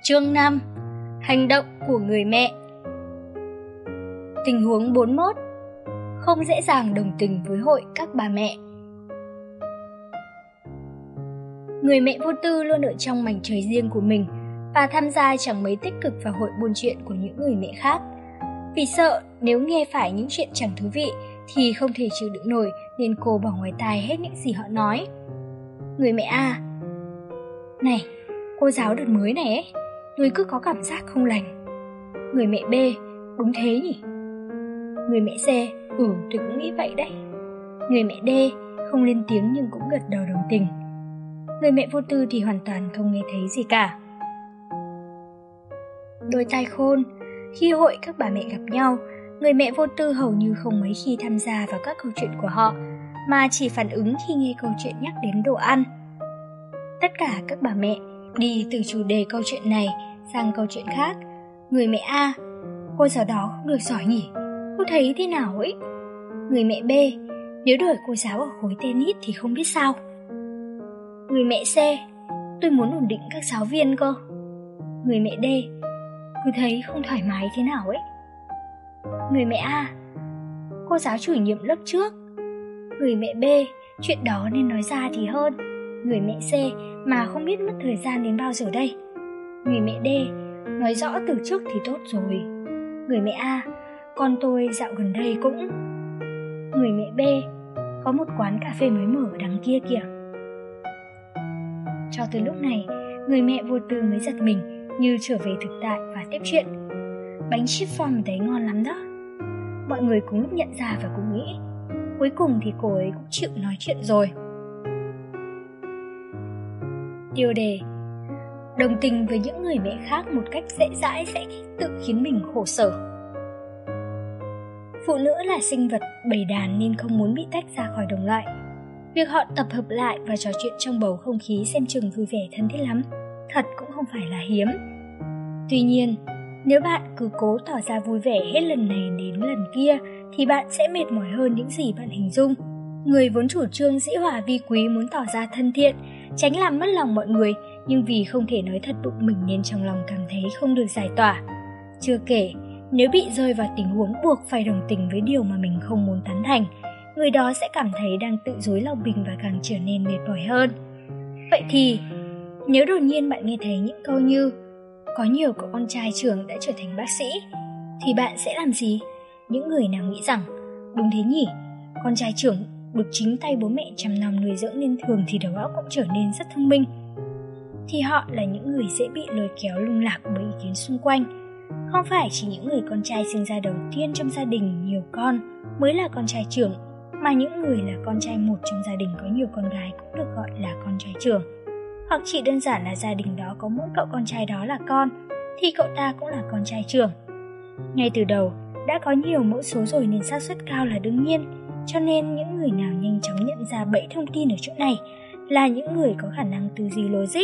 Chương 5. Hành động của người mẹ. Tình huống 41. Không dễ dàng đồng tình với hội các bà mẹ. Người mẹ vô tư luôn ở trong mảnh trời riêng của mình và tham gia chẳng mấy tích cực vào hội buôn chuyện của những người mẹ khác. Vì sợ nếu nghe phải những chuyện chẳng thú vị thì không thể chịu đựng nổi nên cô bỏ ngoài tai hết những gì họ nói. Người mẹ A: Này, cô giáo đợt mới này ấy, tôi cứ có cảm giác không lành. Người mẹ B: Đúng thế nhỉ. Người mẹ C: Tôi cũng nghĩ vậy đấy. Người mẹ D không lên tiếng nhưng cũng gật đầu đồng tình. Người mẹ vô tư thì hoàn toàn không nghe thấy gì cả. Đôi tai khôn, khi hội các bà mẹ gặp nhau, người mẹ vô tư hầu như không mấy khi tham gia vào các câu chuyện của họ, mà chỉ phản ứng khi nghe câu chuyện nhắc đến đồ ăn. Tất cả các bà mẹ đi từ chủ đề câu chuyện này sang câu chuyện khác. Người mẹ A: Cô giáo đó không được giỏi nhỉ, cô thấy thế nào ấy. Người mẹ B: Nếu đổi cô giáo ở khối tennis thì không biết sao. Người mẹ C: Tôi muốn ổn định các giáo viên cơ. Người mẹ D: Cứ thấy không thoải mái thế nào ấy. Người mẹ A: Cô giáo chủ nhiệm lớp trước. Người mẹ B: Chuyện đó nên nói ra thì hơn. Người mẹ C: Mà không biết mất thời gian đến bao giờ đây. Người mẹ D: Nói rõ từ trước thì tốt rồi. Người mẹ A: Con tôi dạo gần đây cũng. Người mẹ B: Có một quán cà phê mới mở ở đằng kia kìa. Cho tới lúc này, người mẹ vô tư mới giật mình như trở về thực tại và tiếp chuyện. Bánh chiffon đấy ngon lắm đó. Mọi người cùng lúc nhận ra và cùng nghĩ. Cuối cùng thì cô ấy cũng chịu nói chuyện rồi. Tiêu đề: Đồng tình với những người mẹ khác một cách dễ dãi sẽ tự khiến mình khổ sở. Phụ nữ là sinh vật bầy đàn nên không muốn bị tách ra khỏi đồng loại. Việc họ tập hợp lại và trò chuyện trong bầu không khí xem chừng vui vẻ thân thiết lắm, thật cũng không phải là hiếm. Tuy nhiên, nếu bạn cứ cố tỏ ra vui vẻ hết lần này đến lần kia thì bạn sẽ mệt mỏi hơn những gì bạn hình dung. Người vốn chủ trương dĩ hòa vi quý muốn tỏ ra thân thiện, tránh làm mất lòng mọi người, nhưng vì không thể nói thật bụng mình nên trong lòng cảm thấy không được giải tỏa. Chưa kể, nếu bị rơi vào tình huống buộc phải đồng tình với điều mà mình không muốn tán thành, người đó sẽ cảm thấy đang tự dối lòng mình và càng trở nên mệt mỏi hơn. Vậy thì, nếu đột nhiên bạn nghe thấy những câu như có nhiều cậu con trai trưởng đã trở thành bác sĩ, thì bạn sẽ làm gì? Những người nào nghĩ rằng, đúng thế nhỉ, con trai trưởng được chính tay bố mẹ chăm nom nuôi dưỡng nên thường thì đầu óc cũng trở nên rất thông minh, thì họ là những người dễ bị lôi kéo lung lạc bởi ý kiến xung quanh. Không phải chỉ những người con trai sinh ra đầu tiên trong gia đình nhiều con mới là con trai trưởng, mà những người là con trai một trong gia đình có nhiều con gái cũng được gọi là con trai trưởng. Hoặc chỉ đơn giản là gia đình đó có mỗi cậu con trai đó là con, thì cậu ta cũng là con trai trưởng. Ngay từ đầu, đã có nhiều mẫu số rồi nên xác suất cao là đương nhiên, cho nên những người nào nhanh chóng nhận ra bẫy thông tin ở chỗ này là những người có khả năng tư duy logic.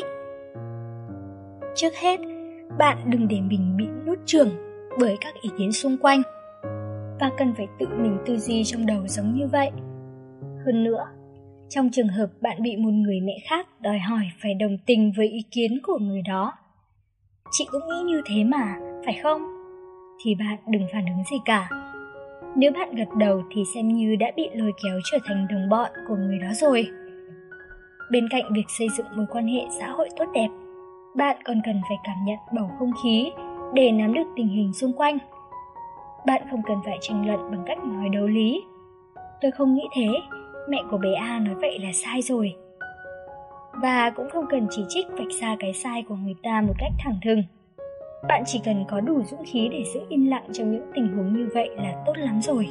Trước hết, bạn đừng để mình bị nuốt chửng bởi các ý kiến xung quanh, và cần phải tự mình tư duy trong đầu giống như vậy. Hơn nữa, trong trường hợp bạn bị một người mẹ khác đòi hỏi phải đồng tình với ý kiến của người đó, chị cũng nghĩ như thế mà, phải không? Thì bạn đừng phản ứng gì cả. Nếu bạn gật đầu thì xem như đã bị lôi kéo trở thành đồng bọn của người đó rồi. Bên cạnh việc xây dựng mối quan hệ xã hội tốt đẹp, bạn còn cần phải cảm nhận bầu không khí để nắm được tình hình xung quanh. Bạn không cần phải tranh luận bằng cách nói đấu lý. Tôi không nghĩ thế, mẹ của bé A nói vậy là sai rồi. Và cũng không cần chỉ trích vạch ra cái sai của người ta một cách thẳng thừng. Bạn chỉ cần có đủ dũng khí để giữ im lặng trong những tình huống như vậy là tốt lắm rồi.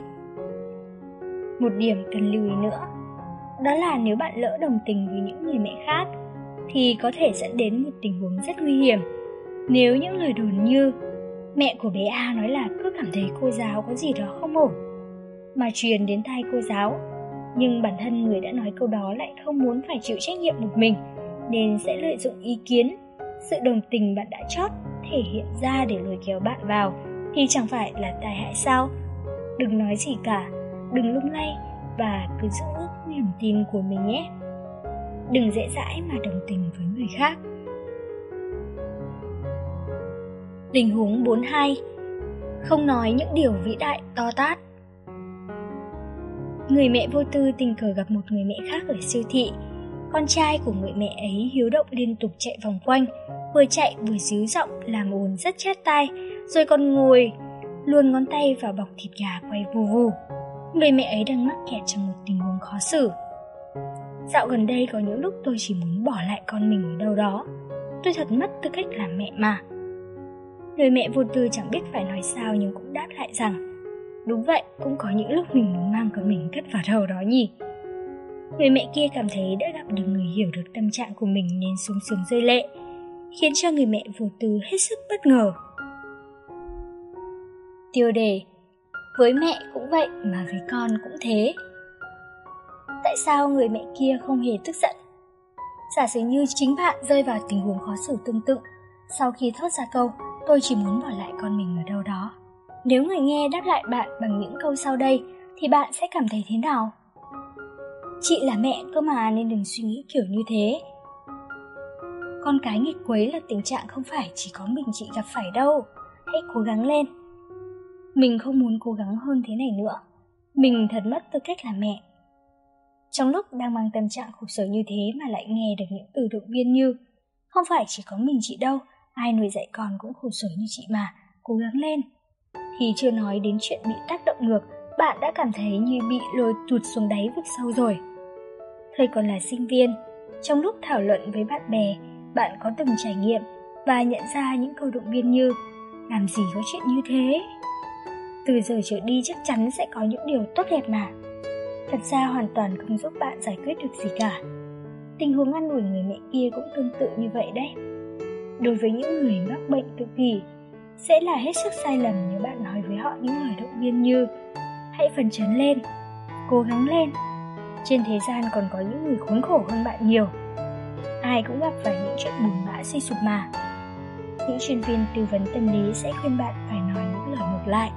Một điểm cần lưu ý nữa, đó là nếu bạn lỡ đồng tình với những người mẹ khác thì có thể dẫn đến một tình huống rất nguy hiểm. Nếu những lời đồn như mẹ của bé A nói là cứ cảm thấy cô giáo có gì đó không ổn mà truyền đến tai cô giáo, nhưng bản thân người đã nói câu đó lại không muốn phải chịu trách nhiệm một mình, nên sẽ lợi dụng ý kiến, sự đồng tình bạn đã chót thể hiện ra để lôi kéo bạn vào, thì chẳng phải là tai hại sao? Đừng nói gì cả, đừng lung lay và cứ giữ niềm tin của mình nhé. Đừng dễ dãi mà đồng tình với người khác. Tình huống 42. Không nói những điều vĩ đại to tát. Người mẹ vô tư tình cờ gặp một người mẹ khác ở siêu thị. Con trai của người mẹ ấy hiếu động liên tục chạy vòng quanh, vừa chạy vừa díu giọng làm ồn rất chát tai, rồi còn ngồi luồn ngón tay vào bọc thịt gà quay vù vù. Người mẹ ấy đang mắc kẹt trong một tình huống khó xử. Dạo gần đây có những lúc tôi chỉ muốn bỏ lại con mình ở đâu đó. Tôi thật mất tư cách làm mẹ mà. Người mẹ vô tư chẳng biết phải nói sao nhưng cũng đáp lại rằng đúng vậy, cũng có những lúc mình muốn mang con mình cất vào đâu đó nhỉ. Người mẹ kia cảm thấy đã gặp được người hiểu được tâm trạng của mình nên sung sướng rơi lệ, khiến cho người mẹ vô tư hết sức bất ngờ. Tiêu đề: với mẹ cũng vậy mà với con cũng thế. Tại sao người mẹ kia không hề tức giận? Giả sử như chính bạn rơi vào tình huống khó xử tương tự, sau khi thốt ra câu tôi chỉ muốn bỏ lại con mình ở đâu đó, nếu người nghe đáp lại bạn bằng những câu sau đây thì bạn sẽ cảm thấy thế nào? Chị là mẹ cơ mà nên đừng suy nghĩ kiểu như thế. Con cái nghịch quấy là tình trạng không phải chỉ có mình chị gặp phải đâu. Hãy cố gắng lên. Mình không muốn cố gắng hơn thế này nữa. Mình thật mất tư cách làm mẹ. Trong lúc đang mang tâm trạng khổ sở như thế mà lại nghe được những từ động viên như không phải chỉ có mình chị đâu, ai nuôi dạy con cũng khổ sở như chị mà, cố gắng lên. Thì chưa nói đến chuyện bị tác động ngược, bạn đã cảm thấy như bị lôi tụt xuống đáy vực sâu rồi. Thời còn là sinh viên, trong lúc thảo luận với bạn bè, bạn có từng trải nghiệm và nhận ra những câu động viên như làm gì có chuyện như thế, từ giờ trở đi chắc chắn sẽ có những điều tốt đẹp mà. Thật ra hoàn toàn không giúp bạn giải quyết được gì cả. Tình huống an ủi người mẹ kia cũng tương tự như vậy đấy. Đối với những người mắc bệnh tự kỷ, sẽ là hết sức sai lầm nếu bạn nói với họ những lời động viên như hãy phấn chấn lên, cố gắng lên. Trên thế gian còn có những người khốn khổ hơn bạn nhiều. Ai cũng gặp phải những chuyện buồn bã suy sụp mà. Những chuyên viên tư vấn tâm lý sẽ khuyên bạn phải nói những lời ngược lại.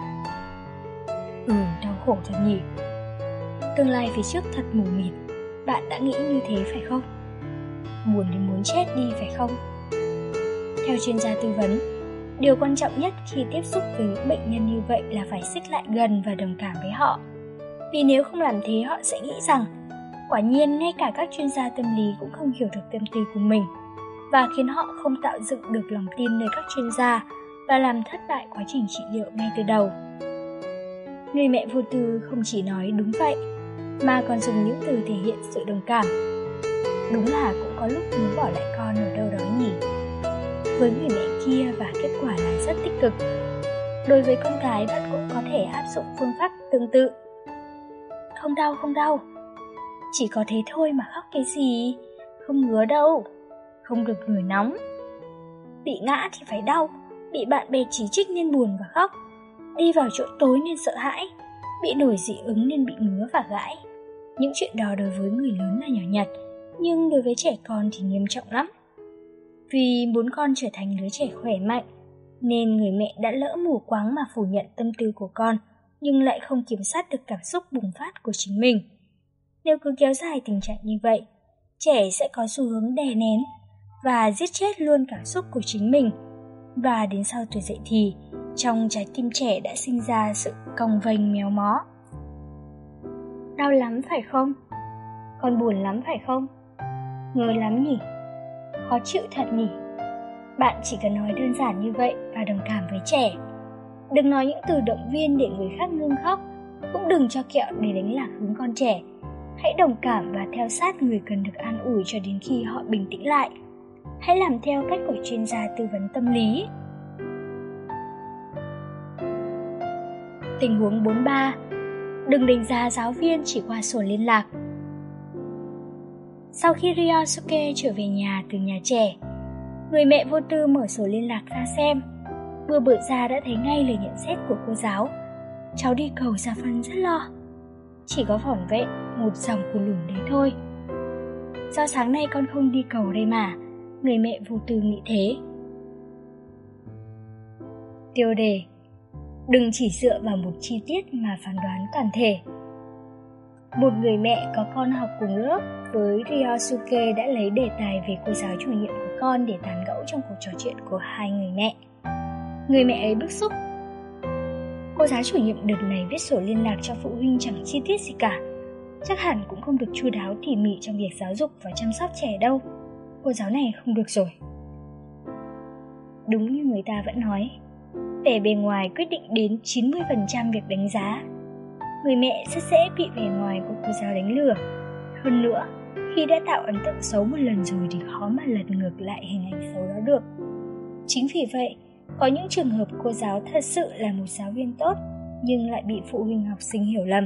Đau khổ thật nhỉ. Tương lai phía trước thật mù mịt. Bạn đã nghĩ như thế phải không? Buồn đến muốn chết đi phải không? Theo chuyên gia tư vấn, điều quan trọng nhất khi tiếp xúc với những bệnh nhân như vậy là phải xích lại gần và đồng cảm với họ. Vì nếu không làm thế họ sẽ nghĩ rằng quả nhiên ngay cả các chuyên gia tâm lý cũng không hiểu được tâm tư của mình, và khiến họ không tạo dựng được lòng tin nơi các chuyên gia và làm thất bại quá trình trị liệu ngay từ đầu. Người mẹ vô tư không chỉ nói đúng vậy mà còn dùng những từ thể hiện sự đồng cảm. Đúng là cũng có lúc muốn bỏ lại con ở đâu đó nhỉ. Với người mẹ kia và kết quả là rất tích cực. Đối với con cái bạn cũng có thể áp dụng phương pháp tương tự. Không đau, chỉ có thế thôi mà khóc cái gì, không ngứa đâu, không được nổi nóng. Bị ngã thì phải đau, bị bạn bè chỉ trích nên buồn và khóc, đi vào chỗ tối nên sợ hãi, bị nổi dị ứng nên bị ngứa và gãi. Những chuyện đó đối với người lớn là nhỏ nhặt, nhưng đối với trẻ con thì nghiêm trọng lắm. Vì muốn con trở thành đứa trẻ khỏe mạnh, nên người mẹ đã lỡ mù quáng mà phủ nhận tâm tư của con, nhưng lại không kiểm soát được cảm xúc bùng phát của chính mình. Nếu cứ kéo dài tình trạng như vậy, trẻ sẽ có xu hướng đè nén và giết chết luôn cảm xúc của chính mình. Và đến sau tuổi dậy thì, trong trái tim trẻ đã sinh ra sự cong vênh méo mó. Đau lắm phải không? Con buồn lắm phải không? Ngứa lắm nhỉ? Khó chịu thật nhỉ? Bạn chỉ cần nói đơn giản như vậy và đồng cảm với trẻ. Đừng nói những từ động viên để người khác ngưng khóc, cũng đừng cho kẹo để đánh lạc hướng con trẻ. Hãy đồng cảm và theo sát người cần được an ủi cho đến khi họ bình tĩnh lại. Hãy làm theo cách của chuyên gia tư vấn tâm lý. Tình huống 43. Đừng đánh giá giáo viên chỉ qua sổ liên lạc. Sau khi Ryosuke trở về nhà từ nhà trẻ, người mẹ vô tư mở sổ liên lạc ra xem. Vừa mở ra đã thấy ngay lời nhận xét của cô giáo. Cháu đi cầu ra phân rất lo. Chỉ có vỏn vẹn một dòng của lùn đấy thôi. Do sáng nay con không đi cầu đây mà, người mẹ vô tư nghĩ thế. Tiêu đề: đừng chỉ dựa vào một chi tiết mà phán đoán toàn thể. Một người mẹ có con học cùng lớp với Ryosuke đã lấy đề tài về cô giáo chủ nhiệm của con để tán gẫu trong cuộc trò chuyện của hai người mẹ. Người mẹ ấy bức xúc. Cô giáo chủ nhiệm đợt này viết sổ liên lạc cho phụ huynh chẳng chi tiết gì cả. Chắc hẳn cũng không được chu đáo tỉ mỉ trong việc giáo dục và chăm sóc trẻ đâu. Cô giáo này không được rồi. Đúng như người ta vẫn nói, vẻ bề ngoài quyết định đến 90% việc đánh giá. Người mẹ rất dễ bị vẻ ngoài của cô giáo đánh lừa. Hơn nữa, khi đã tạo ấn tượng xấu một lần rồi thì khó mà lật ngược lại hình ảnh xấu đó được. Chính vì vậy, có những trường hợp cô giáo thật sự là một giáo viên tốt nhưng lại bị phụ huynh học sinh hiểu lầm.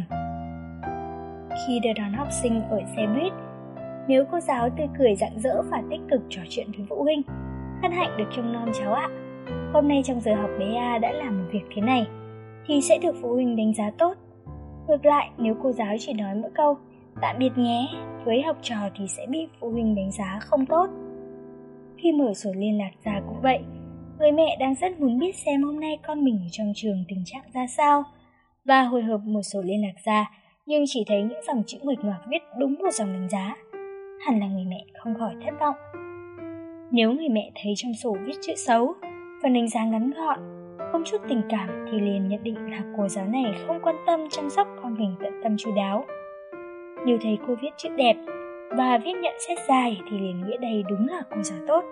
Khi đưa đón học sinh ở xe buýt, nếu cô giáo tươi cười rạng rỡ và tích cực trò chuyện với phụ huynh, hân hạnh được trông nom cháu ạ, hôm nay trong giờ học bé A đã làm một việc thế này, thì sẽ được phụ huynh đánh giá tốt. Ngược lại, nếu cô giáo chỉ nói mỗi câu tạm biệt nhé với học trò thì sẽ bị phụ huynh đánh giá không tốt. Khi mở sổ liên lạc ra cũng vậy, người mẹ đang rất muốn biết xem hôm nay con mình ở trong trường tình trạng ra sao, và hồi hộp một sổ liên lạc ra nhưng chỉ thấy những dòng chữ nguệch ngoạc viết đúng một dòng đánh giá. Hẳn là người mẹ không khỏi thất vọng. Nếu người mẹ thấy trong sổ viết chữ xấu, phần đánh giá ngắn gọn, không chút tình cảm thì liền nhận định là cô giáo này không quan tâm chăm sóc con mình tận tâm chu đáo. Nếu thấy cô viết chữ đẹp và viết nhận xét dài thì liền nghĩa đây đúng là cô giáo tốt.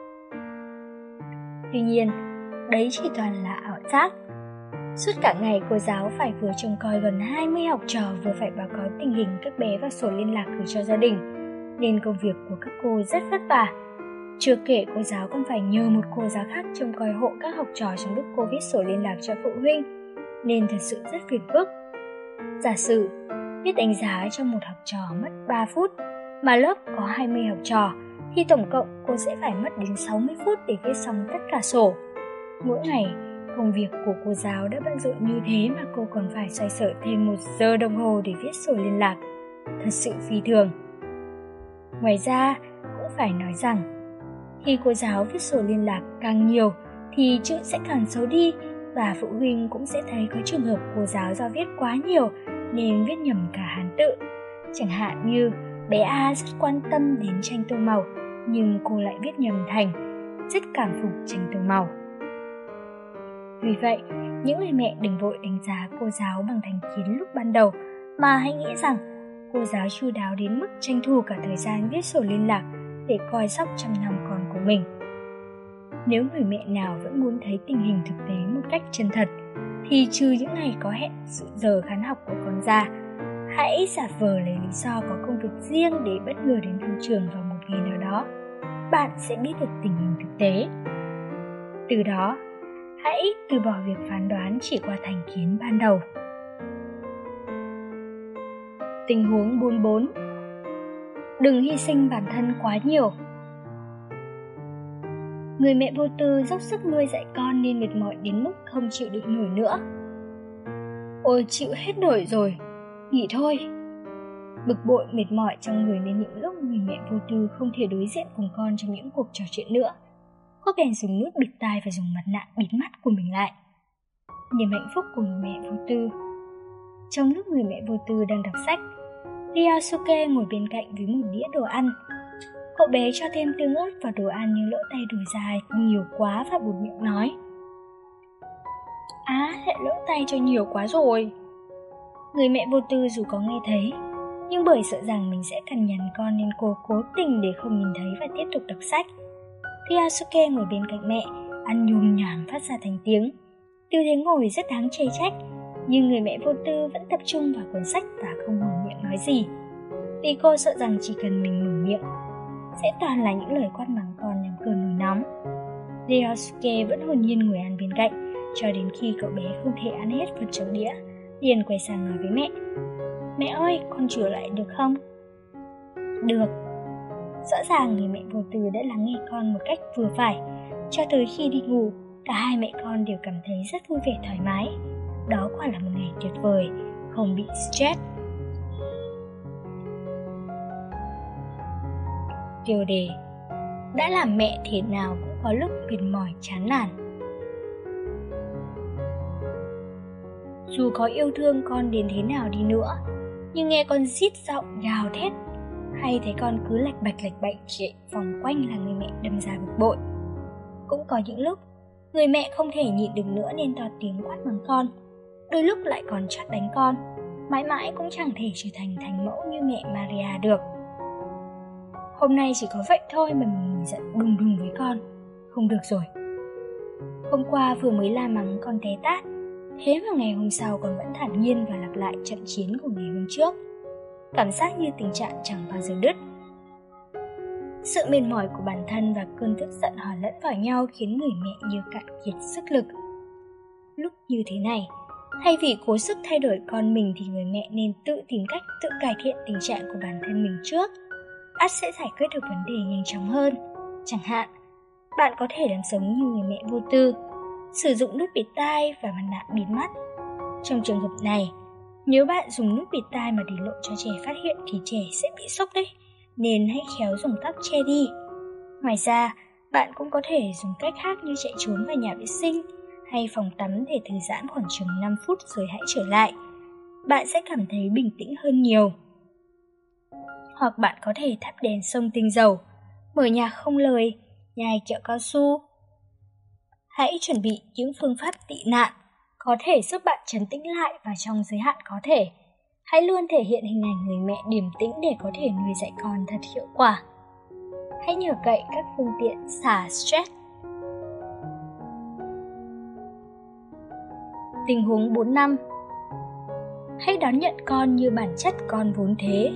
Tuy nhiên, đấy chỉ toàn là ảo giác. Suốt cả ngày cô giáo phải vừa trông coi gần 20 học trò, vừa phải báo cáo tình hình các bé vào sổ liên lạc gửi cho gia đình, nên công việc của các cô rất vất vả. Chưa kể cô giáo còn phải nhờ một cô giáo khác trông coi hộ các học trò trong lúc cô viết sổ liên lạc cho phụ huynh, nên thật sự rất phiền phức. Giả sử viết đánh giá cho một học trò mất 3 phút, mà lớp có 20 học trò, thì tổng cộng cô sẽ phải mất đến 60 phút để viết xong tất cả sổ. Mỗi ngày, công việc của cô giáo đã bận rộn như thế mà cô còn phải xoay sở thêm 1 giờ đồng hồ để viết sổ liên lạc. Thật sự phi thường. Ngoài ra, cũng phải nói rằng, khi cô giáo viết sổ liên lạc càng nhiều thì chữ sẽ càng xấu đi, và phụ huynh cũng sẽ thấy có trường hợp cô giáo do viết quá nhiều nên viết nhầm cả hán tự. Chẳng hạn như bé A rất quan tâm đến tranh tô màu, nhưng cô lại viết nhầm thành rất cảm phục tranh tô màu. Vì vậy, những người mẹ đừng vội đánh giá cô giáo bằng thành kiến lúc ban đầu, mà hãy nghĩ rằng cô giáo chu đáo đến mức tranh thủ cả thời gian viết sổ liên lạc để coi sóc chăm nom con của mình. Nếu người mẹ nào vẫn muốn thấy tình hình thực tế một cách chân thật, thì trừ những ngày có hẹn sự giờ khán học của con ra, hãy giả vờ lấy lý do có công việc riêng để bất ngờ đến thăm trường vào một ngày nào đó. Bạn sẽ biết được tình hình thực tế. Từ đó, hãy từ bỏ việc phán đoán chỉ qua thành kiến ban đầu. Tình huống 44. Đừng hy sinh bản thân quá nhiều. Người mẹ vô tư dốc sức nuôi dạy con nên mệt mỏi đến mức không chịu đựng nổi nữa. Ôi chịu hết nổi rồi, nghỉ thôi. Bực bội mệt mỏi trong người nên những lúc người mẹ vô tư không thể đối diện cùng con trong những cuộc trò chuyện nữa, cô bèn dùng nút bịt tai và dùng mặt nạ bịt mắt của mình lại. Niềm hạnh phúc của người mẹ vô tư. Trong lúc người mẹ vô tư đang đọc sách, Ryosuke ngồi bên cạnh với một đĩa đồ ăn. Cậu bé cho thêm tương ớt vào đồ ăn nhưng lỡ tay đổ ra nhiều quá và buột miệng nói: lại lỡ tay cho nhiều quá rồi. Người mẹ vô tư dù có nghe thấy, nhưng bởi sợ rằng mình sẽ cằn nhằn con nên cô cố tình để không nhìn thấy và tiếp tục đọc sách. Ryosuke ngồi bên cạnh mẹ, ăn nhồm nhòm phát ra thành tiếng. Tư thế ngồi rất đáng chê trách, nhưng người mẹ vô tư vẫn tập trung vào cuốn sách và không mở miệng nói gì, vì cô sợ rằng chỉ cần mình mở miệng sẽ toàn là những lời quát mắng con nhằm cơn nổi nóng. Ryosuke vẫn hồn nhiên ngồi ăn bên cạnh cho đến khi cậu bé không thể ăn hết phần trong đĩa, liền quay sang nói với mẹ: Mẹ ơi, con chữa lại được không? Được. Rõ ràng người mẹ vô tư đã lắng nghe con một cách vừa phải. Cho tới khi đi ngủ, cả hai mẹ con đều cảm thấy rất vui vẻ thoải mái. Đó quả là một ngày tuyệt vời, không bị stress. Tiêu đề: đã làm mẹ thế nào cũng có lúc mệt mỏi chán nản. Dù có yêu thương con đến thế nào đi nữa, nhưng nghe con rít giọng gào thét hay thấy con cứ lạch bạch chạy vòng quanh là người mẹ đâm ra bực bội. Cũng có những lúc Người mẹ không thể nhịn được nữa nên to tiếng quát mắng con, đôi lúc lại còn trách đánh con, mãi mãi cũng chẳng thể trở thành thánh mẫu như mẹ Maria được. Hôm nay chỉ có vậy thôi mà mình giận đùng đùng với con, không được rồi. Hôm qua vừa mới la mắng con té tát, thế mà ngày hôm sau con vẫn thản nhiên và lặp lại trận chiến của ngày hôm trước. Cảm giác như tình trạng chẳng bao giờ đứt. Sự mệt mỏi của bản thân và cơn tức giận hòa lẫn vào nhau khiến người mẹ như cạn kiệt sức lực. Lúc như thế này, thay vì cố sức thay đổi con mình thì người mẹ nên tự tìm cách tự cải thiện tình trạng của bản thân mình trước. Ắt sẽ giải quyết được vấn đề nhanh chóng hơn. Chẳng hạn, bạn có thể làm giống như người mẹ vô tư, sử dụng nút bịt tai và mặt nạ bịt mắt. Trong trường hợp này, nếu bạn dùng nút bịt tai mà để lộ cho trẻ phát hiện thì trẻ sẽ bị sốc đấy, nên hãy khéo dùng tóc che đi. Ngoài ra, bạn cũng có thể dùng cách khác như chạy trốn vào nhà vệ sinh hay phòng tắm để thư giãn khoảng chừng 5 phút rồi hãy trở lại. Bạn sẽ cảm thấy bình tĩnh hơn nhiều. Hoặc bạn có thể thắp đèn xông tinh dầu, mở nhạc không lời, nhai kẹo cao su. Hãy chuẩn bị những phương pháp tị nạn có thể giúp bạn trấn tĩnh lại và trong giới hạn có thể. Hãy luôn thể hiện hình ảnh người mẹ điềm tĩnh để có thể nuôi dạy con thật hiệu quả. Hãy nhờ cậy các phương tiện xả stress. Tình huống 4-5. Hãy đón nhận con như bản chất con vốn thế.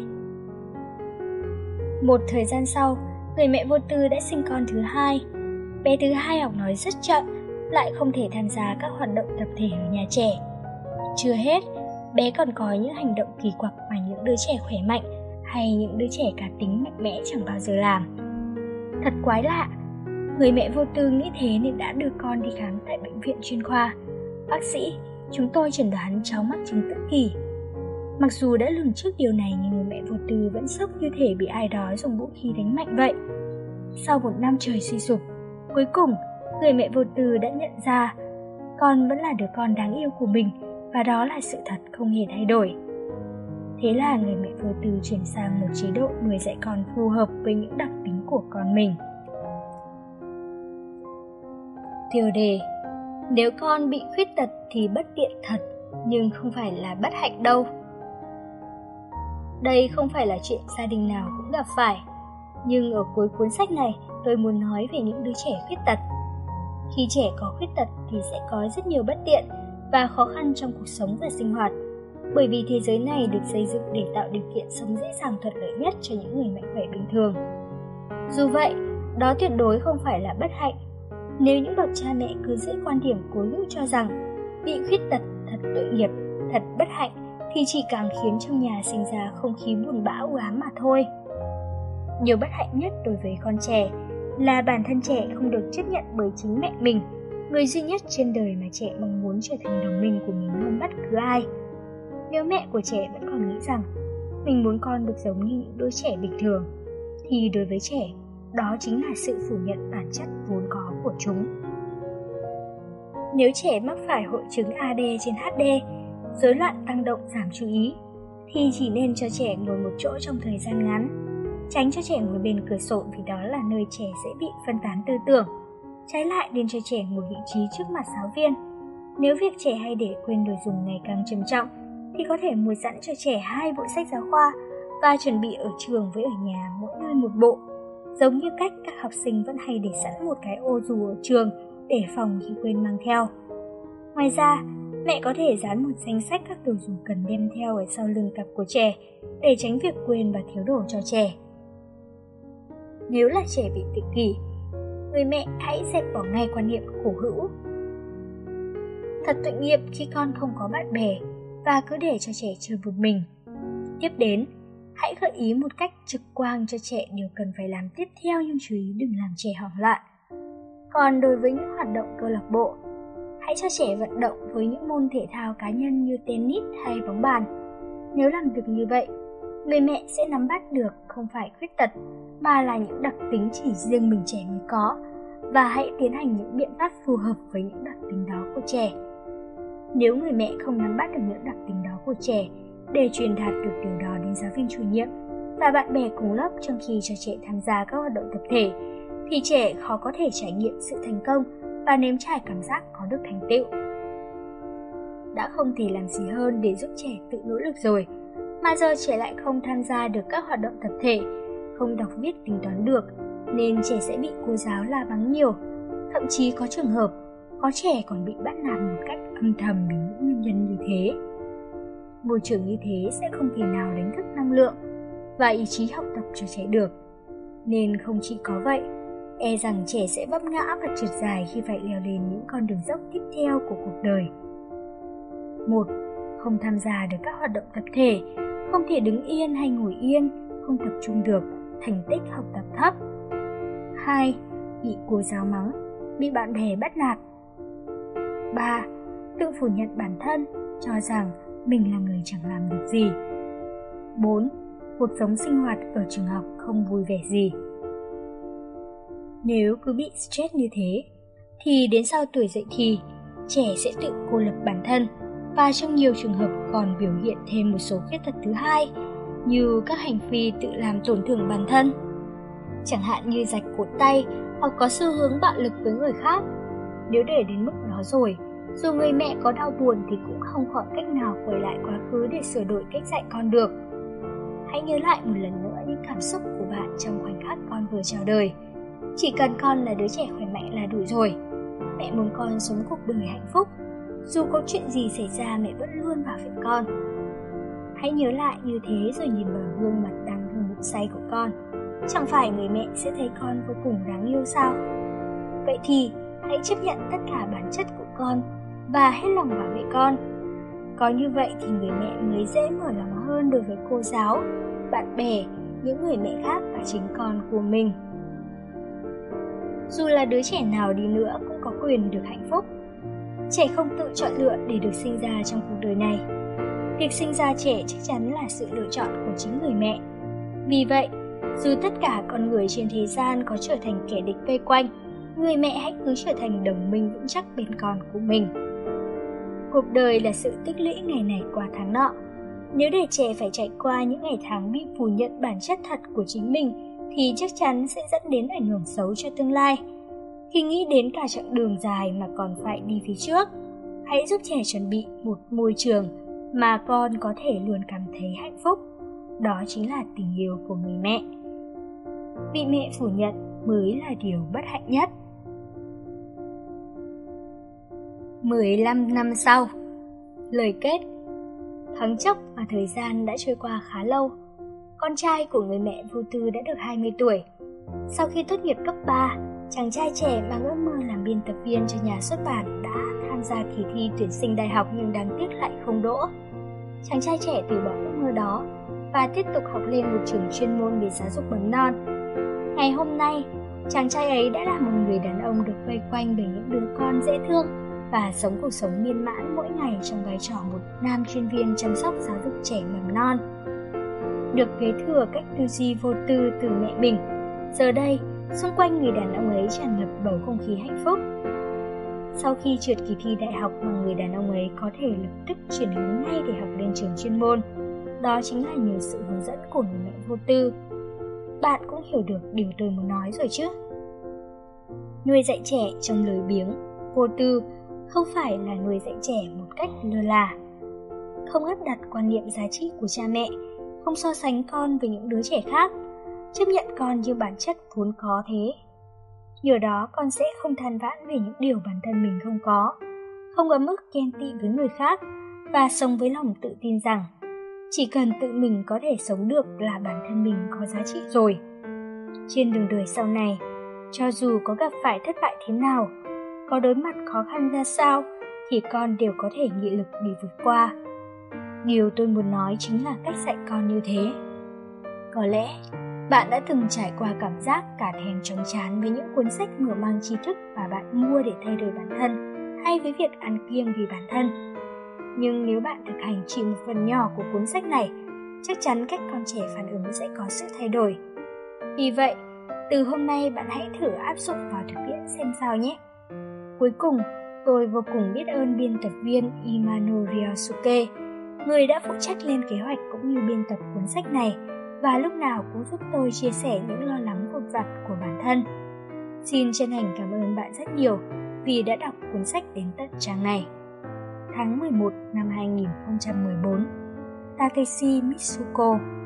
Một thời gian sau, người mẹ vô tư đã sinh con thứ hai. Bé thứ hai học nói rất chậm, lại không thể tham gia các hoạt động tập thể ở nhà trẻ. Chưa hết, bé còn có những hành động kỳ quặc mà những đứa trẻ khỏe mạnh hay những đứa trẻ cá tính mạnh mẽ chẳng bao giờ làm. Thật quái lạ, người mẹ vô tư nghĩ thế nên đã đưa con đi khám tại bệnh viện chuyên khoa. Bác sĩ, chúng tôi chẩn đoán cháu mắc chứng tự kỷ. Mặc dù đã lường trước điều này nhưng người mẹ vô tư vẫn sốc như thể bị ai đó dùng vũ khí đánh mạnh vậy. Sau 1 năm trời suy sụp, cuối cùng, người mẹ vô tư đã nhận ra con vẫn là đứa con đáng yêu của mình và đó là sự thật không hề thay đổi. Thế là người mẹ vô tư chuyển sang một chế độ nuôi dạy con phù hợp với những đặc tính của con mình. Tiêu đề: nếu con bị khuyết tật thì bất tiện thật, nhưng không phải là bất hạnh đâu. Đây không phải là chuyện gia đình nào cũng gặp phải, nhưng ở cuối cuốn sách này tôi muốn nói về những đứa trẻ khuyết tật. Khi trẻ có khuyết tật thì sẽ có rất nhiều bất tiện và khó khăn trong cuộc sống và sinh hoạt, bởi vì thế giới này được xây dựng để tạo điều kiện sống dễ dàng thuận lợi nhất cho những người mạnh khỏe bình thường. Dù vậy, đó tuyệt đối không phải là bất hạnh. Nếu những bậc cha mẹ cứ giữ quan điểm cố hữu cho rằng bị khuyết tật thật tội nghiệp, thật bất hạnh, thì chỉ càng khiến trong nhà sinh ra không khí buồn bã u ám mà thôi. Điều bất hạnh nhất đối với con trẻ là bản thân trẻ không được chấp nhận bởi chính mẹ mình, người duy nhất trên đời mà trẻ mong muốn trở thành đồng minh của mình hơn bất cứ ai. Nếu mẹ của trẻ vẫn còn nghĩ rằng mình muốn con được giống như những đứa trẻ bình thường, thì đối với trẻ, đó chính là sự phủ nhận bản chất vốn có của chúng. Nếu trẻ mắc phải hội chứng AD trên HD, rối loạn tăng động giảm chú ý, thì chỉ nên cho trẻ ngồi một chỗ trong thời gian ngắn. Tránh cho trẻ ngồi bên cửa sổ vì đó là nơi trẻ dễ bị phân tán tư tưởng. Trái lại nên cho trẻ ngồi vị trí trước mặt giáo viên. Nếu việc trẻ hay để quên đồ dùng ngày càng trầm trọng, thì có thể mua sẵn cho trẻ 2 bộ sách giáo khoa và chuẩn bị ở trường với ở nhà mỗi nơi một bộ. Giống như cách các học sinh vẫn hay để sẵn một cái ô dù ở trường để phòng khi quên mang theo. Ngoài ra, mẹ có thể dán một danh sách các đồ dùng cần đem theo ở sau lưng cặp của trẻ để tránh việc quên và thiếu đồ cho trẻ. Nếu là trẻ bị tự kỷ, người mẹ hãy dẹp bỏ ngay quan niệm khổ hữu. Thật tội nghiệp khi con không có bạn bè và cứ để cho trẻ chơi một mình. Tiếp đến, hãy gợi ý một cách trực quan cho trẻ điều cần phải làm tiếp theo, nhưng chú ý đừng làm trẻ hoảng loạn. Còn đối với những hoạt động câu lạc bộ, hãy cho trẻ vận động với những môn thể thao cá nhân như tennis hay bóng bàn. Nếu làm việc như vậy, người mẹ sẽ nắm bắt được không phải khuyết tật mà là những đặc tính chỉ riêng mình trẻ mới có, và hãy tiến hành những biện pháp phù hợp với những đặc tính đó của trẻ. Nếu người mẹ không nắm bắt được những đặc tính đó của trẻ để truyền đạt được điều đó đến giáo viên chủ nhiệm và bạn bè cùng lớp trong khi cho trẻ tham gia các hoạt động tập thể, thì trẻ khó có thể trải nghiệm sự thành công và nếm trải cảm giác có được thành tựu. Đã không thể làm gì hơn để giúp trẻ tự nỗ lực rồi, mà giờ trẻ lại không tham gia được các hoạt động tập thể, không đọc viết tính toán được, nên trẻ sẽ bị cô giáo la mắng nhiều. Thậm chí có trường hợp, có trẻ còn bị bắt nạt một cách âm thầm vì những nguyên nhân như thế. Môi trường như thế sẽ không thể nào đánh thức năng lượng và ý chí học tập cho trẻ được. Nên không chỉ có vậy, e rằng trẻ sẽ vấp ngã và trượt dài khi phải leo lên những con đường dốc tiếp theo của cuộc đời. 1. Không tham gia được các hoạt động tập thể, không thể đứng yên hay ngồi yên, không tập trung được, thành tích học tập thấp. 2. Bị cô giáo mắng, bị bạn bè bắt nạt. 3. Tự phủ nhận bản thân, cho rằng mình là người chẳng làm được gì. 4. Cuộc sống sinh hoạt ở trường học không vui vẻ gì. Nếu cứ bị stress như thế, thì đến sau tuổi dậy thì, trẻ sẽ tự cô lập bản thân và trong nhiều trường hợp còn biểu hiện thêm một số khuyết tật thứ hai, như các hành vi tự làm tổn thương bản thân, chẳng hạn như rạch cổ tay hoặc có xu hướng bạo lực với người khác. Nếu để đến mức đó rồi, dù người mẹ có đau buồn thì cũng không còn cách nào quay lại quá khứ để sửa đổi cách dạy con được. Hãy nhớ lại một lần nữa những cảm xúc của bạn trong khoảnh khắc con vừa chào đời. Chỉ cần con là đứa trẻ khỏe mạnh là đủ rồi. Mẹ muốn con sống cuộc đời hạnh phúc. Dù có chuyện gì xảy ra, mẹ vẫn luôn bảo vệ con. Hãy nhớ lại như thế rồi nhìn vào gương mặt đang hưng phấn say của con. Chẳng phải người mẹ sẽ thấy con vô cùng đáng yêu sao? Vậy thì hãy chấp nhận tất cả bản chất của con và hết lòng bảo vệ con. Có như vậy thì người mẹ mới dễ mở lòng hơn đối với cô giáo, bạn bè, những người mẹ khác và chính con của mình. Dù là đứa trẻ nào đi nữa cũng có quyền được hạnh phúc. Trẻ không tự chọn lựa để được sinh ra trong cuộc đời này. Việc sinh ra trẻ chắc chắn là sự lựa chọn của chính người mẹ. Vì vậy, dù tất cả con người trên thế gian có trở thành kẻ địch vây quanh, người mẹ hãy cứ trở thành đồng minh vững chắc bên con của mình. Cuộc đời là sự tích lũy ngày này qua tháng nọ. Nếu để trẻ phải trải qua những ngày tháng bị phủ nhận bản chất thật của chính mình, thì chắc chắn sẽ dẫn đến ảnh hưởng xấu cho tương lai. Khi nghĩ đến cả chặng đường dài mà còn phải đi phía trước, hãy giúp trẻ chuẩn bị một môi trường mà con có thể luôn cảm thấy hạnh phúc. Đó chính là tình yêu của người mẹ. Bị mẹ phủ nhận mới là điều bất hạnh nhất. 15 năm sau. Lời kết. Thoáng chốc và thời gian đã trôi qua khá lâu. Con trai của người mẹ vô tư đã được 20 tuổi. Sau khi tốt nghiệp cấp 3, chàng trai trẻ mang ước mơ làm biên tập viên cho nhà xuất bản đã tham gia kỳ thi tuyển sinh đại học nhưng đáng tiếc lại không đỗ. Chàng trai trẻ từ bỏ ước mơ đó và tiếp tục học lên một trường chuyên môn về giáo dục mầm non. Ngày hôm nay, chàng trai ấy đã là một người đàn ông được vây quanh bởi những đứa con dễ thương và sống cuộc sống miên mãn mỗi ngày trong vai trò một nam chuyên viên chăm sóc giáo dục trẻ mầm non. Được kế thừa cách tư duy vô tư từ mẹ mình, giờ đây, xung quanh người đàn ông ấy tràn ngập bầu không khí hạnh phúc. Sau khi trượt kỳ thi đại học mà người đàn ông ấy có thể lập tức chuyển hướng ngay để học lên trường chuyên môn, đó chính là nhờ sự hướng dẫn của người mẹ vô tư. Bạn cũng hiểu được điều tôi muốn nói rồi chứ? Nuôi dạy trẻ trong lười biếng, vô tư không phải là nuôi dạy trẻ một cách lơ là. Không áp đặt quan niệm giá trị của cha mẹ, không so sánh con với những đứa trẻ khác, chấp nhận con như bản chất vốn có thế. Nhờ đó con sẽ không than vãn về những điều bản thân mình không có, không ấm ức ghen tị với người khác và sống với lòng tự tin rằng chỉ cần tự mình có thể sống được là bản thân mình có giá trị rồi. Trên đường đời sau này, cho dù có gặp phải thất bại thế nào, có đối mặt khó khăn ra sao, thì con đều có thể nghị lực để vượt qua. Điều tôi muốn nói chính là cách dạy con như thế. Có lẽ bạn đã từng trải qua cảm giác cả thèm chóng chán với những cuốn sách mở mang tri thức mà bạn mua để thay đổi bản thân, hay với việc ăn kiêng vì bản thân. Nhưng nếu bạn thực hành chỉ một phần nhỏ của cuốn sách này, chắc chắn cách con trẻ phản ứng sẽ có sự thay đổi. Vì vậy, từ hôm nay bạn hãy thử áp dụng vào thực tiễn xem sao nhé. Cuối cùng, tôi vô cùng biết ơn biên tập viên Imano Ryosuke, người đã phụ trách lên kế hoạch cũng như biên tập cuốn sách này và lúc nào cũng giúp tôi chia sẻ những lo lắng vụn vặt của bản thân. Xin chân thành cảm ơn bạn rất nhiều vì đã đọc cuốn sách đến tận trang này. Tháng 11 năm 2014, Takeshi Mitsuko